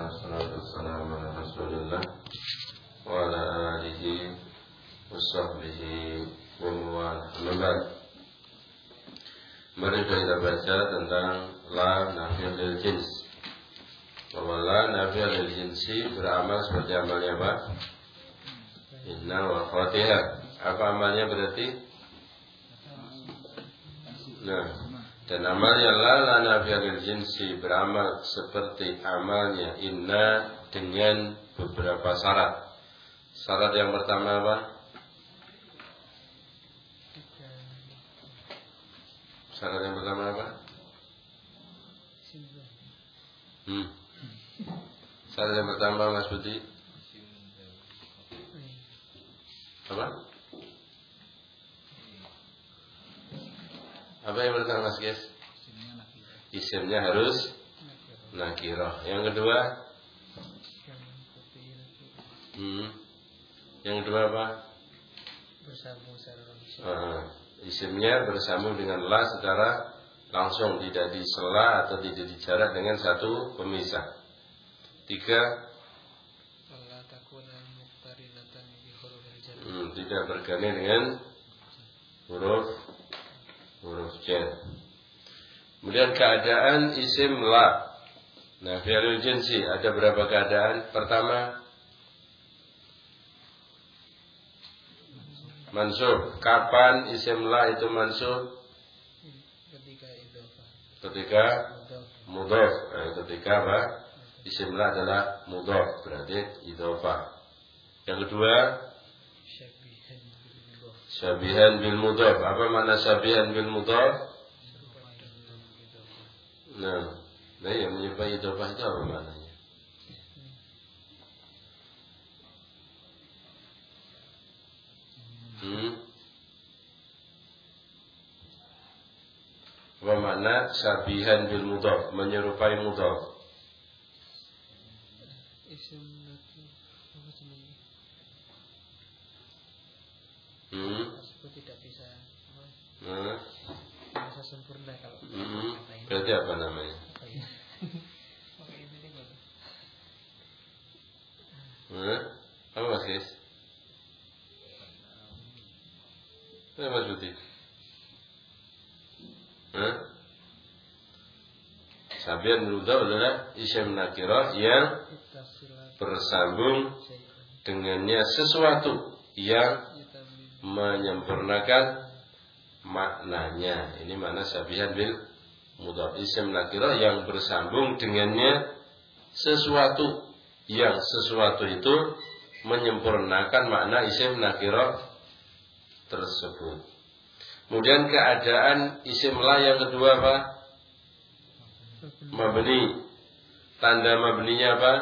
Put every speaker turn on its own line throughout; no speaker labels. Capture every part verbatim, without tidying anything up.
wassalatu wassalamu ala Rasulillah wa ala alihi wa sahbihi wa mawalah. Mari kita baca tentang la nafiyah lil jins. Bahwa la nafiyah lil jinsi beramal seperti amalnya apa? Inna wa Fatihah. Apa amalnya berarti? Nah, dan amalnya la la nafiyah lil jinsi beramal seperti amalnya inna dengan beberapa syarat. Syarat yang pertama apa? Syarat yang pertama apa? Hmm. Syarat yang pertama Mas Budi apa? Apa yang pertama Mas Guys? Isimnya harus nakirah. Yang kedua? Hmm. Yang kedua apa?
Bersambung secara langsung.
Uh, isimnya bersambung dengan la secara langsung, tidak disela atau tidak dijarak dengan satu pemisah. Tiga, hmm, tidak bergandengan dengan huruf huruf jar. Kemudian keadaan isim la. Nah, fi'lul jinsi ada berapa keadaan? Pertama, mansub. Kapan isim la itu mansub?
Ketika idhofah.
Ketika mudhof. Nah, ketika apa? Isim la adalah mudhof, berarti idhofah. Yang kedua,
Syabihan bil mudhof.
syabihan bil mudhof. Apa makna syabihan bil mudhof? Nah, nah yang menyerupai idhofah itu apa maknanya? Hmm? Apa makna syabihan bil mudhof? Menyerupai mudhof.
Isim nanti apa sebenarnya?
Hmm?
Tersebut tidak bisa apa?
Nah.
Bisa sempurna kalau.
Hmm. Berarti apa namanya?
Apa ya? Oke, ini boleh.
Nah. Apa Mas Guys? Apa Mas Budi? Hah? Syabihan bil mudhof adalah isim nakirah yang bersambung dengannya sesuatu yang menyempurnakan maknanya. Ini makna syabihan bil mudhof. Isim nakirah yang bersambung dengannya sesuatu yang sesuatu itu menyempurnakan makna isim nakirah tersebut. Kemudian keadaan isim la yang kedua apa? Mabni. Tanda mabninya apa?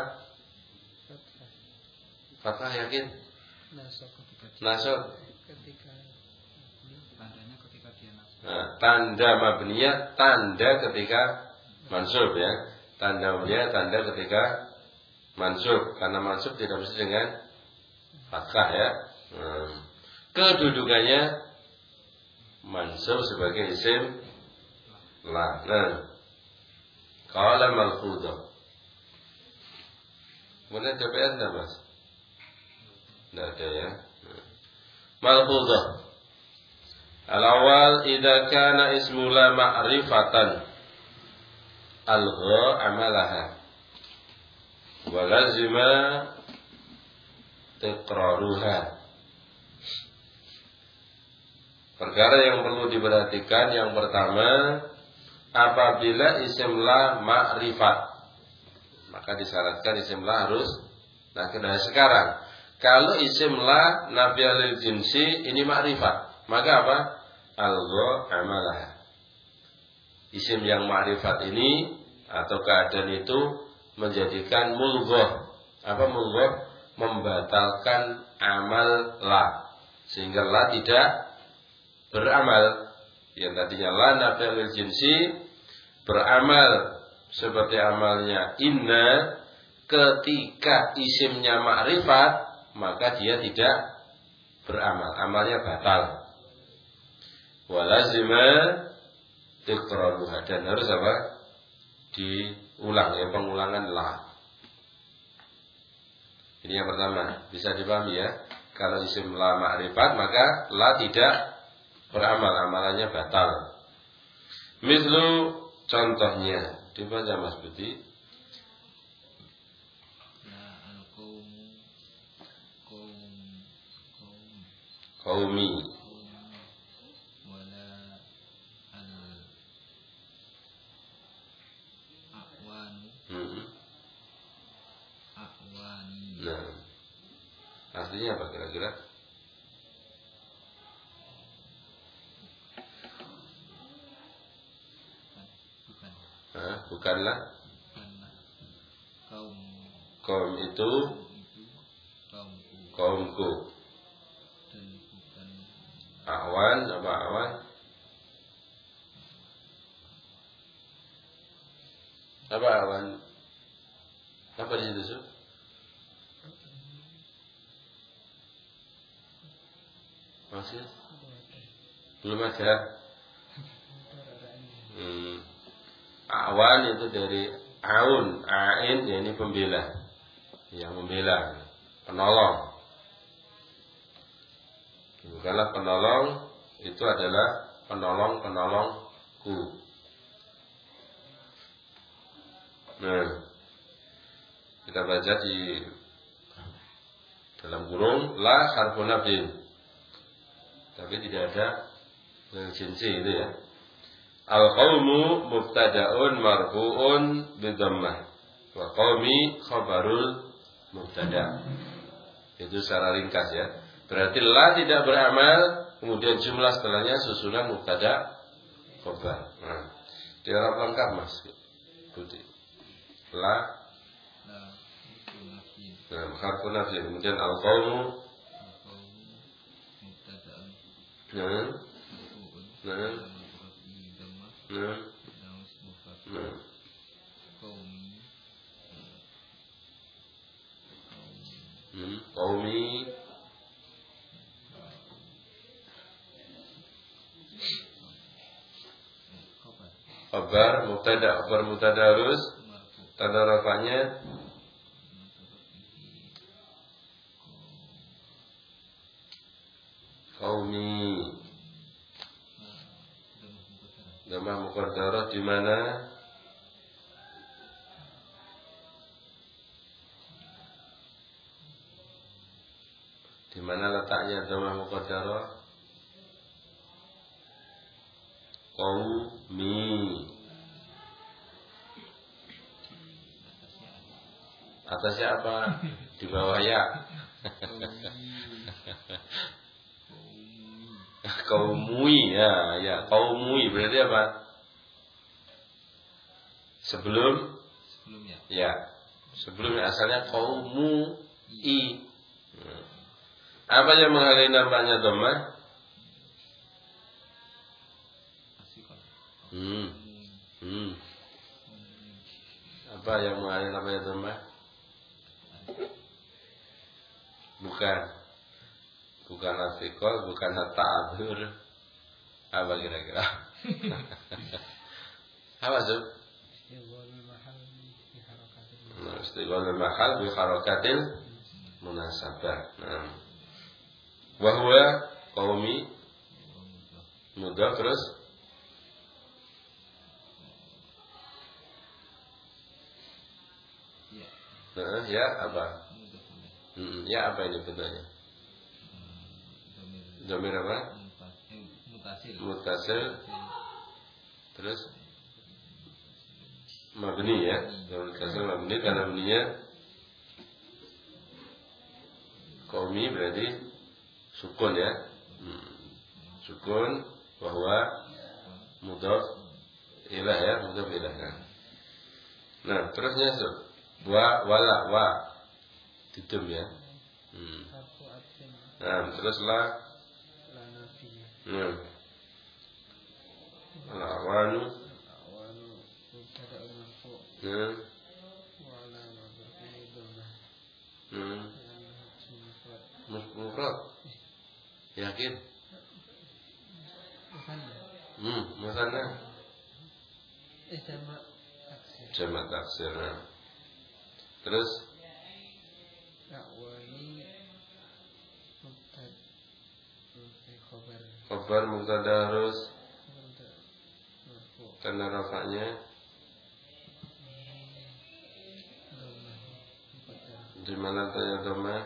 Fathah yakin?
Nasab ketika
Nasab.
ketika tandanya ketika dia nasab.
Nah, tanda mabniya tanda ketika mansub ya. Tanda mabniya tanda ketika mansub, karena mansub tidak mesti dengan fathah ya. Hmm. Kedudukannya mansub sebagai isim la. Nah, qala malfudhah. Kemudian D P R enggak Mas? Tidak ada ya. Malfudhah. Al-awwal idza kana ismu la ma'rifatan algha amalaha wa lazima tiqraruha. Perkara yang perlu diperhatikan yang pertama, apabila isim la ma'rifat, maka disyaratkan isim la harus nakirah. Sekarang kalau isim la nafiyah lil jinsi ini ma'rifat, maka apa? Algha amalah. Isim yang ma'rifat ini atau keadaan itu menjadikan mulghah. Apa mulghah? Membatalkan amal la, sehingga la tidak beramal. Yang tadinya la nafiyah lil jinsi beramal seperti amalnya inna, ketika isimnya ma'rifat maka dia tidak beramal, amalnya batal. Walazima tiqraruha, dan harus apa? Diulang, ya pengulangan la. Ini yang pertama, bisa dipahami ya. Kalau isim la ma'rifat maka la tidak beramal, amalannya batal. Mislu contohnya, dibaca Mas Budi.
La al-qaum qaum qaum
Qaumi.
wala al a'wanu
Hmm.
a'wani.
Nah, artinya apa kira-kira?
Bukan,
Hah? Bukanlah
bukanlah kaum
kaum itu
itu kaumku,
kaumku.
dan bukan
Awan apa awan? Apa awan? Apa di situ, Su? Masih? Belum ada. Hmm. Awan itu dari aun, ain ya ini pembela, yang membela, penolong. Bukanlah penolong, itu adalah penolong-penolongku. Nah, kita baca di dalam kurung la harfu nafin, tapi tidak ada jinsi itu ya. Al-qawmu mubtada'un marfu'un bidhammah wa qawmi khabarul mubtada'. Itu secara ringkas ya. Berarti la tidak beramal, kemudian jumlah setelahnya susunan mubtada' khabar. Nah, di Arab lengkap Mas Budi. La
la nafin.
nah, harfu nafin, kemudian al-qawmu
Al-qaum mubtada'un
nah,
marfu'un
nah,
bi dhammah
nah,
naus mufrad.
nah.
Qaumi
Hmm, qaumi
khabar
khabar mubtada, khabar mubtada harus
marfu
tanda rafanya qaumi. Dhammah muqaddarah di mana? Di mana letaknya dhammah muqaddarah? Qaumi. Atasnya apa? Di bawah ya. Qaumui ya, ya, qaumui berarti apa? Sebelum
sebelumnya
ya, sebelumnya asalnya qaumu i. Apa yang menghalangi nampaknya dhammah?
asikal.
Hmm. Hmm. Apa yang menghalangi nampaknya dhammah? Bukan. Bukan asikal, bukan ta'adzur. Apa kira-kira? Apa Zul? Istiqlal mahal bi harakatil munasabah. Nah. Wa huwa qaumi mudhaf terus
Ya,
nah, ya apa?
mudhaf ilaih.
Hmm, ya apa ini bentuknya?
Dhamir
Dhamir apa?
mutasil mutasil
Muttasil terus mabni ya. Dhamir muttasil mabni karena mabninya qaumi berarti sukun ya. Hmm. Sukun bahwa mudhaf ilah ya, mudhaf ilah. Nah, nah terusnya so, wa wala wa didum ya. Hmm. Nah, teruslah nah. Al-awanu nah. Hmm. Mufrad. Yakin? Hmm, musanna.
Eh jamak taksir.
Jamak taksir. Nah. Terus
Awan khabar.
Khabar mubtada harus
Mubtada marfu.
tanda rafa'nya
Dhamma muqaddar.
di mana tanya dhamma?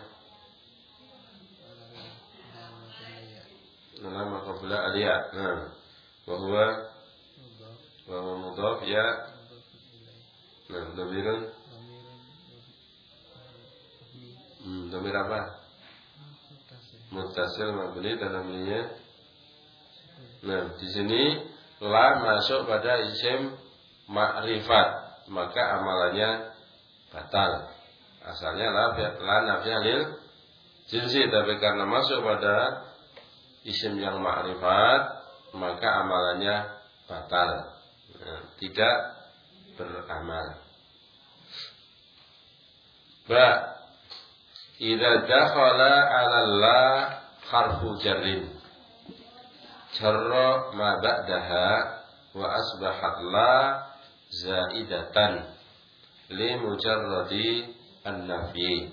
Ala
Nama qabla al-ya. Nah, wa huwa
mudhaf.
wa huwa mudhaf ya.
Mudhaf ilaih.
Nah, dhamirun
Dhamiran mabni.
hmm, dhamir apa?
Muttasil.
Muttasil mabni dan namanya.
Sukun.
Nah, di sini la masuk pada isim ma'rifat, maka amalannya batal. Asalnya la la nafiyah lil jinsi, tapi karena masuk pada isim yang ma'rifat, maka amalannya batal. Nah, tidak beramal. Ba idza dakhala 'ala la harfu jarrin jarra ma ba'daha wa asbahat la zaidatan li mujarradi an-nafi.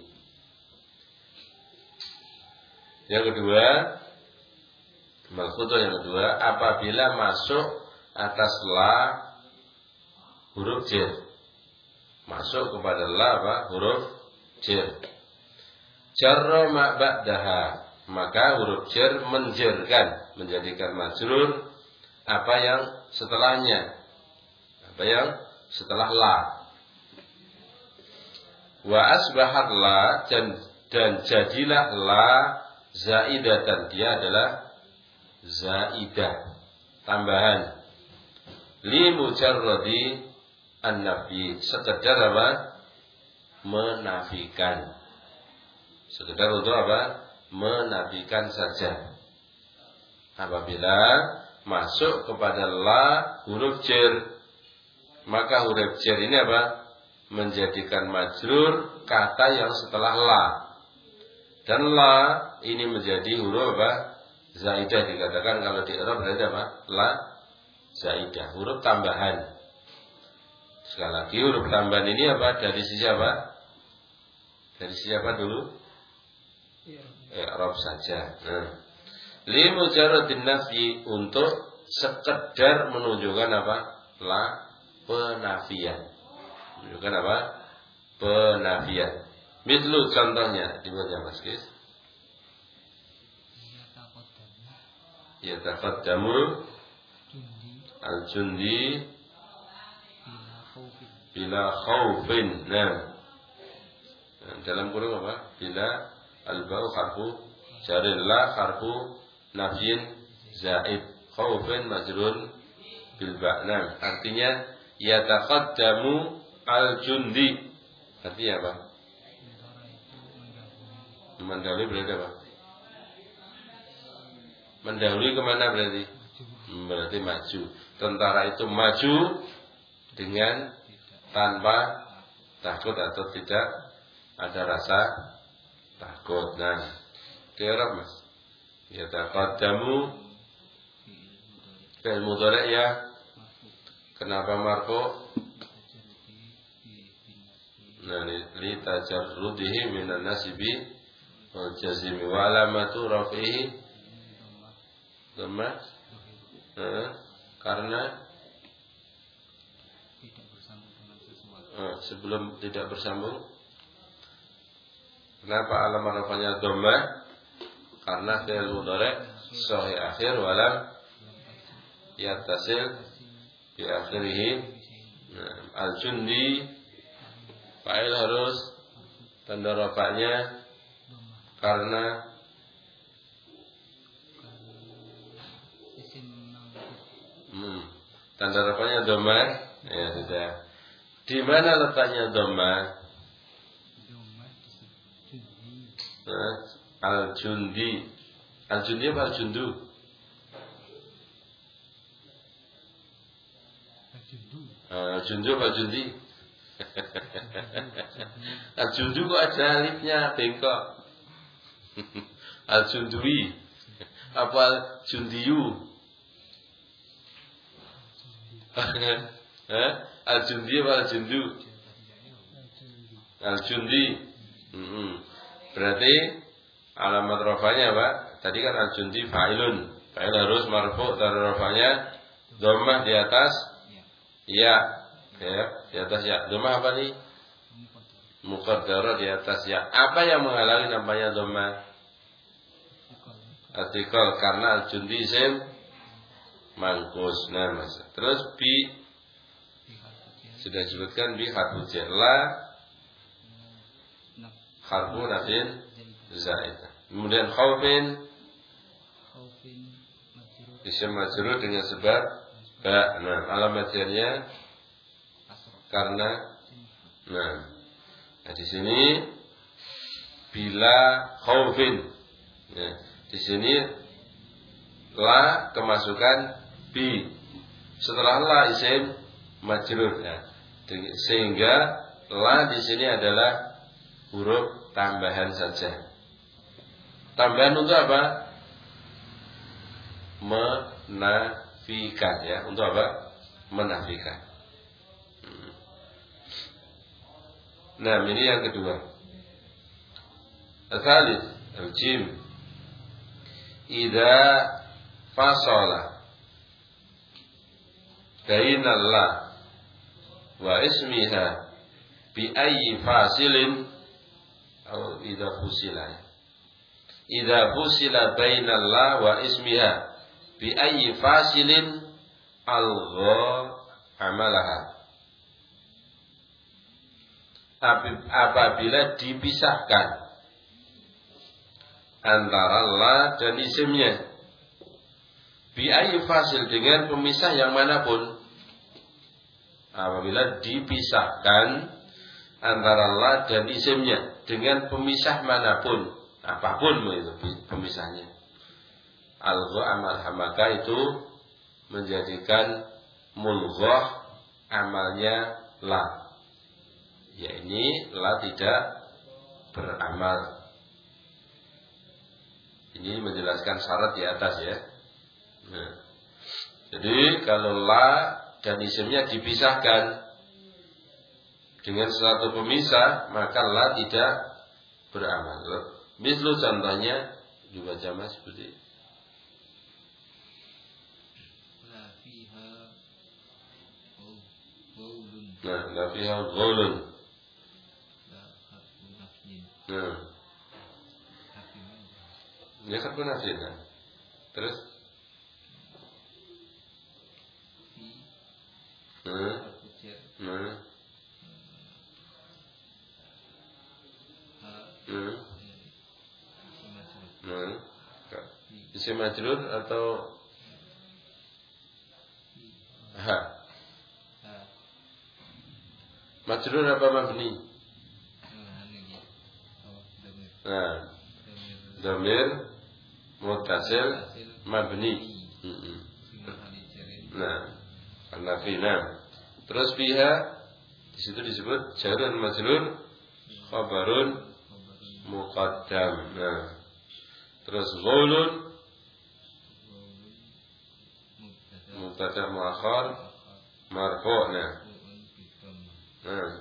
Yang kedua, malfudzah yang kedua, apabila masuk atas la huruf jar, masuk kepada la apa? Huruf jar. Jarra ma ba'daha, maka huruf jar menjerkan, menjadikan majrur apa yang setelahnya, apa yang setelah la. Wa asbahat la, dan, dan jadilah la zaidatan, dia adalah zaidah, tambahan. Li mujarradi an-nafi, sekedar apa? Menafikan. Sekedar untuk apa? Menafikan saja. Apabila masuk kepada la huruf jar, maka huruf jar ini apa? Menjadikan majrur kata yang setelah la. Dan la ini menjadi huruf apa? Zaidah, dikatakan kalau di i'rab berarti apa? La zaidah, huruf tambahan. Sekali lagi, huruf tambahan ini apa? Dari sisi apa? Dari sisi apa dulu? I'rab saja. Nah, li mujarradin nafyi, untuk sekedar menunjukkan apa? La penafian. Menunjukkan apa? Penafian. Mislu, contohnya dibuatnya Mas Kis. Yataqaddamu al-jundi bila khaufin. Nah, dalam kurung apa? Bila al-ba'u harfu jarin, la harfu nafyin zaid, khaufin majrun bil ba'. Nah, artinya yataqaddamu al-jundi. Artinya apa? Mendahului berarti apa? Mendahului kemana berarti? Berarti maju. Tentara itu maju dengan tanpa takut atau tidak ada rasa takut. Nah, diarab Mas. Yataqaddamu fi'il mudhari' ya. Kenapa marfu? Nah, li tajarrudihi minan nasibi wal jazmi wa alamatu raf'ihi dhamma. Nah, karena
tidak bersambung dengan sesuatu.
eh, sebelum tidak bersambung. Kenapa alamat rafa'nya dhamma? Karena fi'il mudhari' sahih akhir walam yattasil fi akhirih. Nah, al-jundi fa'il harus tanda rafa'nya karena hmm, tanda rafa'nya dhamma. Ya sudah. Di mana letaknya dhamma? Nah, al-jundi. Al-jundi apa al-jundu? Al-jundu apa al-jundi? Al-jundu kok ada alifnya bengkok. Al-jundui apa al-jundiyu? Al-jundi apa al-jundu? Al-jundi. Hmm. Berarti alamat rafanya apa? tadi kan al-jundi fa'ilun. Fa'il harus marfu' dari rafanya dhammah di atas ya. Ya, di atas ya. Dhammah apa nih? Muqaddarah di atas ya. Apa yang menghalangi namanya dhammah? Artikel karena al-jundi isim mangkus. Nah, Mas. Terus bi sudah disebutkan bi harfu jar. La harfu nafin zaidah. Kemudian khaufin isim majrur dengan sebab ba. Nah, alamat jarnya karena nah, nah di sini bila khaufin. Ya, di sini la kemasukan bi. Setelah la isim majrur ya. Sehingga la di sini adalah huruf tambahan saja. Tambahan untuk apa? Menafikan ya. Untuk apa? Menafikan. Nah, ini yang kedua. Al-thalith, al-jim. Idza fasala bainallah wa ismiha bi ayyi fasilin atau idza fusila. Idza fusila bainallah wa ismiha bi ayyi fasilin algha amalaha. Apabila dipisahkan antara la dan isimnya bi ayyi fasil dengan pemisah yang manapun. Apabila dipisahkan antara la dan isimnya dengan pemisah manapun, apapun itu pemisahnya. Algha amal hamaka itu menjadikan mulghah amalnya la. Ya ini la tidak beramal. Ini menjelaskan syarat di atas ya. Nah, jadi kalau la dan isimnya dipisahkan dengan suatu pemisah, maka la tidak beramal. Misal contohnya juga jamaah seperti
la fiha ghaulun.
Nah, la fiha ghaulun.
La harfu nafyin.
Nah, ya harfu nafyin. Nah. Terus
fi
Nah,
harfu jar.
nah,
Ha
nah,
isim majrur.
nah. Isim majrur atau ha?
Ha
Majrur apa mabni? Nah, dhamir muttasil mabni. Nah, an-nafina. Terus biha di situ disebut jarun majrur khabarun muqaddam. Nah, terus ghaulun mubtada muakhar marfu'. Nah, nah.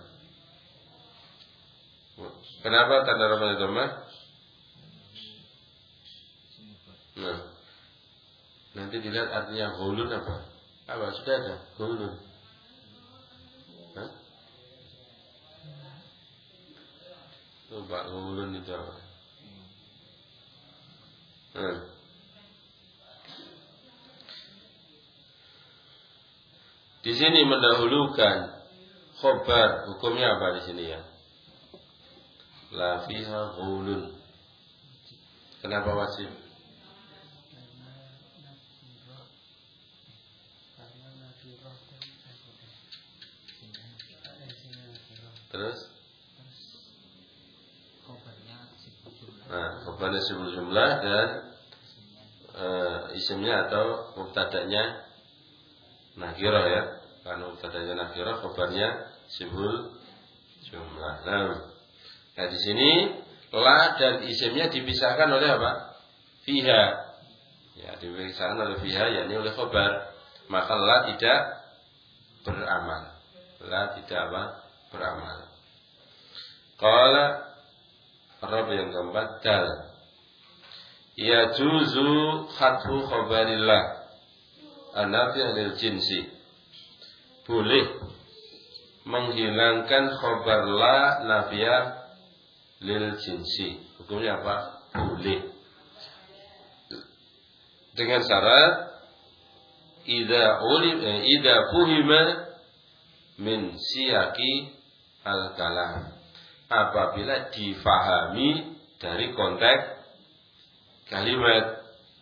Kenapa tanda ramanya dhammah? Nah, nanti dilihat artinya ghaulun apa? Apa sudah ada ghaulun? Hah? Coba ghaulun itu apa? Nah. Di sini mendahulukan khobar, hukumnya apa di sini ya? La fiha ghaulun. Kenapa wajib? Terus? Nah, khobarnya sibul jumlah dan uh, isimnya atau mubtada'nya nakirah ya. Karena mubtada'nya nakirah, khobarnya sibul jumlah. Nah, nah di sini la dan isimnya dipisahkan oleh apa? Fiha. Ya, dipisahkan oleh fiha, yakni oleh khobar. Maka la tidak beramal. La tidak apa? Beramal. Qala Rabb yang keempat dal. yajuzu hadfu khabarillah an-nafi' lil jinsi. Boleh menghilangkan khabar la nafiyah lil jinsi. Hukumnya apa? Boleh. Dengan syarat idza ulim eh, idza fuhima min siyaqi al-kalam. Apabila difahami dari konteks kalimat,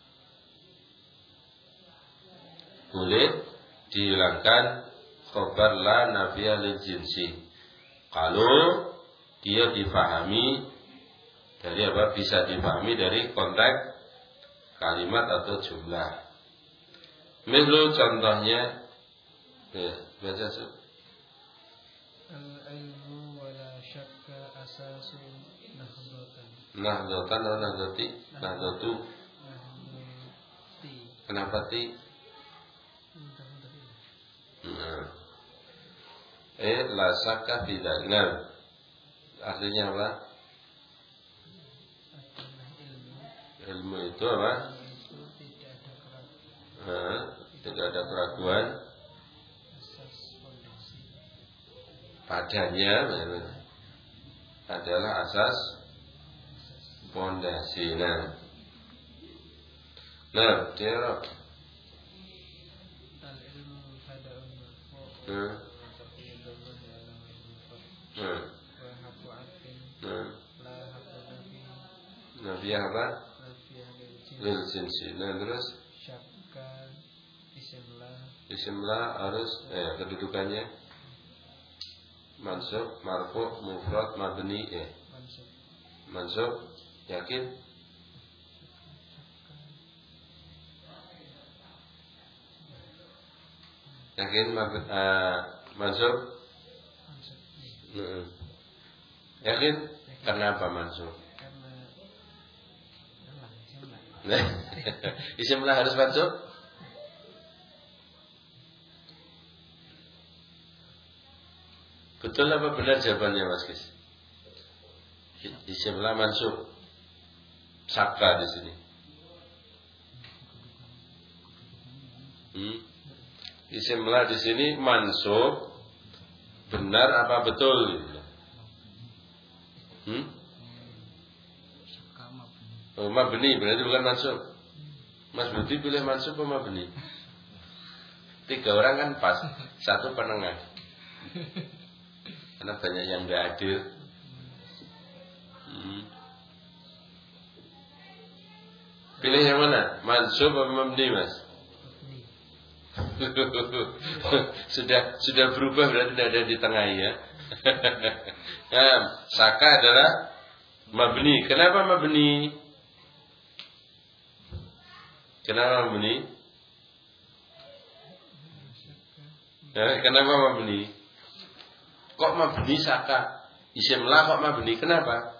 boleh dihilangkan khabar la nafiyah lil jinsi kalau dia difahami dari apa? Bisa difahami dari konteks kalimat atau jumlah. Misal contohnya, ya, baca sih.
Al-ilmu wala syakka asasu nahdatan.
Nahdatan atau nahdati? Nahdatu.
Nahdati.
Kenapa ti? Nah. Eh, la syakka tidak. Nah, artinya apa? Ilmu itu apa?
Itu tidak ada keraguan.
Nah, tidak ada keraguan
Asas fondasi.
padanya adalah asas fondasi. Nah, nah, dia
Al-ilmu fada'un marfu'
Hmm.
wa taqyidullahi ala wajhil
nah,
wa haqqu 'atfin
nah,
la haqqu nafi
nafiyah apa?
nafiyah lil jins
Lil jinsi. Nah, terus
syakka isim la
isimlah harus eh kedudukannya mansub, marfu', mufrad, mabni, eh
mansub.
mansub, yakin? Yakin mab- uh, mansub?
Mansub.
Heeh. Yakin? Karena apa mansub?
Karena Allah isim la.
Nah, isimlah harus mansub? Betul apa benar jawabannya Mas Kis? Isimlah mansub. Saka di sini. Hmm. Isimlah di sini mansub. Benar apa betul? Hmm?
Syakka mabni.
Oh, mabni berarti bukan mansub. Mas Budi pilih mansub apa mabni? Tiga orang kan pas, satu penengah. Karena banyak yang nggak adil. Hmm. Pilih yang mana? Mansub atau mabni, Mas? sudah sudah berubah berarti tidak ada di tengah ya. Nah, saka adalah mabni. Kenapa mabni? Kenapa mabni? Ya, kenapa mabni? Kok mabni saka? Isimlah kok mabni? Kenapa?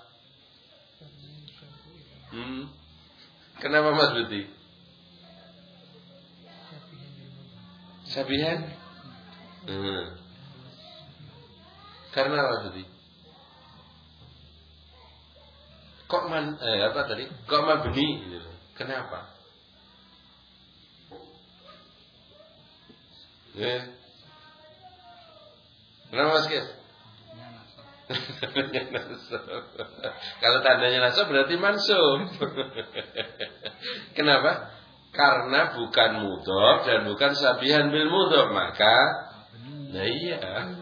Hmm. Kenapa Mas Budi? Sabihan? Hmm. Karena apa tadi? Kok man eh apa tadi? Kok mabni gitu. Kenapa? Ya. Kenapa Mas Kes? Kalau tandanya nasab berarti mansub. Kenapa? Karena bukan mudhof dan bukan sabihan bil mudhof, maka nah iya.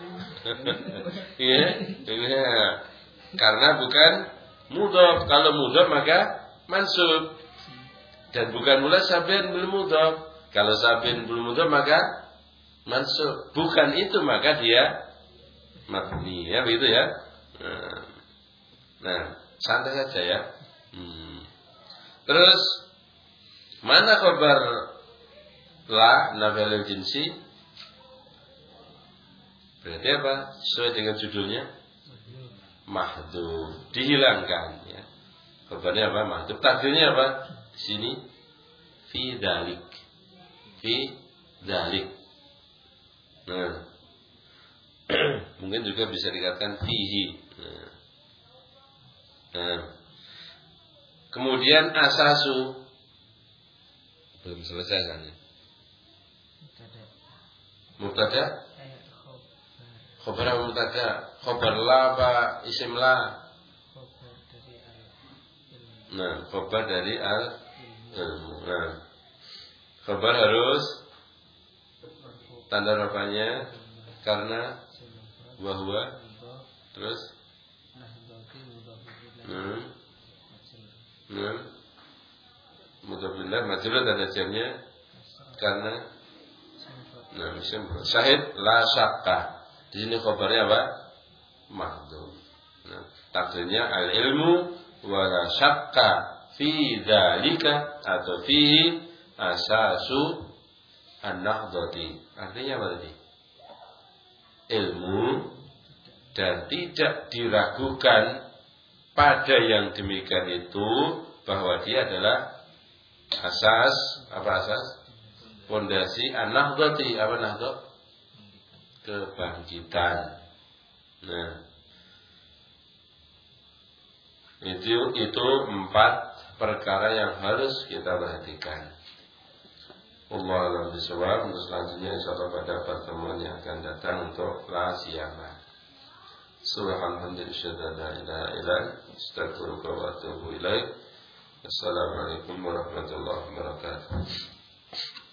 Iya, iya. Karena bukan mudhof. Kalau mudhof maka mansub. Dan bukan pula sabihan bil mudhof. Kalau sabihan bil mudhof maka mansub. Bukan itu maka dia mabni, ya begitu ya. Nah, nah santai saja ya. Hmm. Terus mana khabar la nafiyul jinsi? Berarti apa? Sesuai dengan judulnya mahdhuf, dihilangkan ya. Khabarnya apa? Mahdhuf. Takdirnya apa? Di sini fi dzalik. Fi dzalik. Nah, mungkin juga bisa dikatakan fihi. Nah, Kemudian asasu. Belum selesai kan ya? Mubtada.
Eh, khobar.
Khobar apa mubtada? Khobar la apa isim la?
Khobar dari al ilmu.
Nah, khobar dari al ilmu. Nah, khobar harus tanda rafanya karena bahwa terus hmm. Hmm. Mudzabillah majrur tanda jamnya karena nah misalnya syahid la syakka. Di sini khabarnya apa? Mahdhuf. Nah, takdirnya al ilmu wa la syakka fi dzalika atau fihi asasu an-nahdhati. Artinya apa tadi? Ilmu dan tidak diragukan pada yang demikian itu bahwa dia adalah asas, apa asas? Pondasi an-nahdhati, apa nahdhah? Kebangkitan. Nah, itu itu empat perkara yang harus kita perhatikan. Allah alam bisawab. Untuk selanjutnya insyaallah pada pertemuan yang akan datang untuk la siyama. Subhanallah la ilaha illa anta astaghfiruka wa atubu ilaik. Assalamualaikum warahmatullahi wabarakatuh.